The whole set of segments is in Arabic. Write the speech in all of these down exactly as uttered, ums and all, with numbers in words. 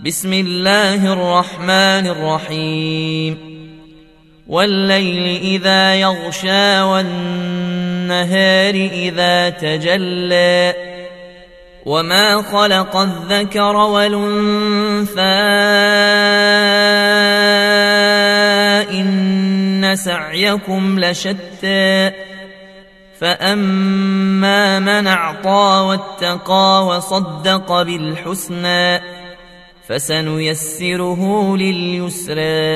بسم الله الرحمن الرحيم والليل إذا يغشى والنهار إذا تجلى وما خلق الذكر والأنثى إن سعيكم لشتى فأما من أعطى واتقى وصدق بالحسنى فسنيسره لليسرى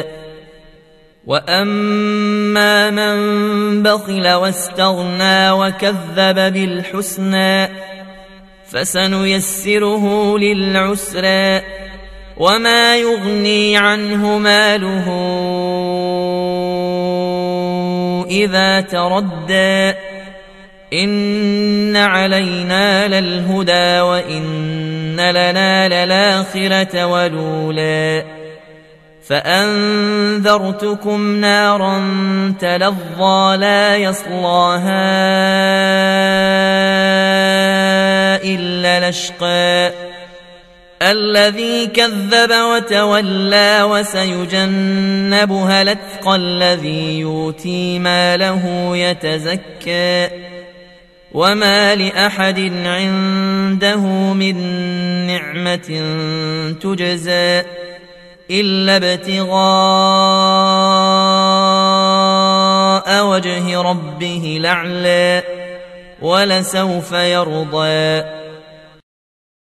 وأما من بخل واستغنى وكذب بالحسنى فسنيسره للعسرى وما يغني عنه ماله إذا تردى إن علينا للهدى وإن لنا للآخرة والأولى فأنذرتكم نارا تلظى لا يصلاها إلا الأشقى الذي كذب وتولى وسيجنبها الأتقى الذي يؤتي ماله يتزكى وما لأحد عنده من نعمة تجزى إلا ابتغاء وجه ربه الأعلى ولسوف يرضى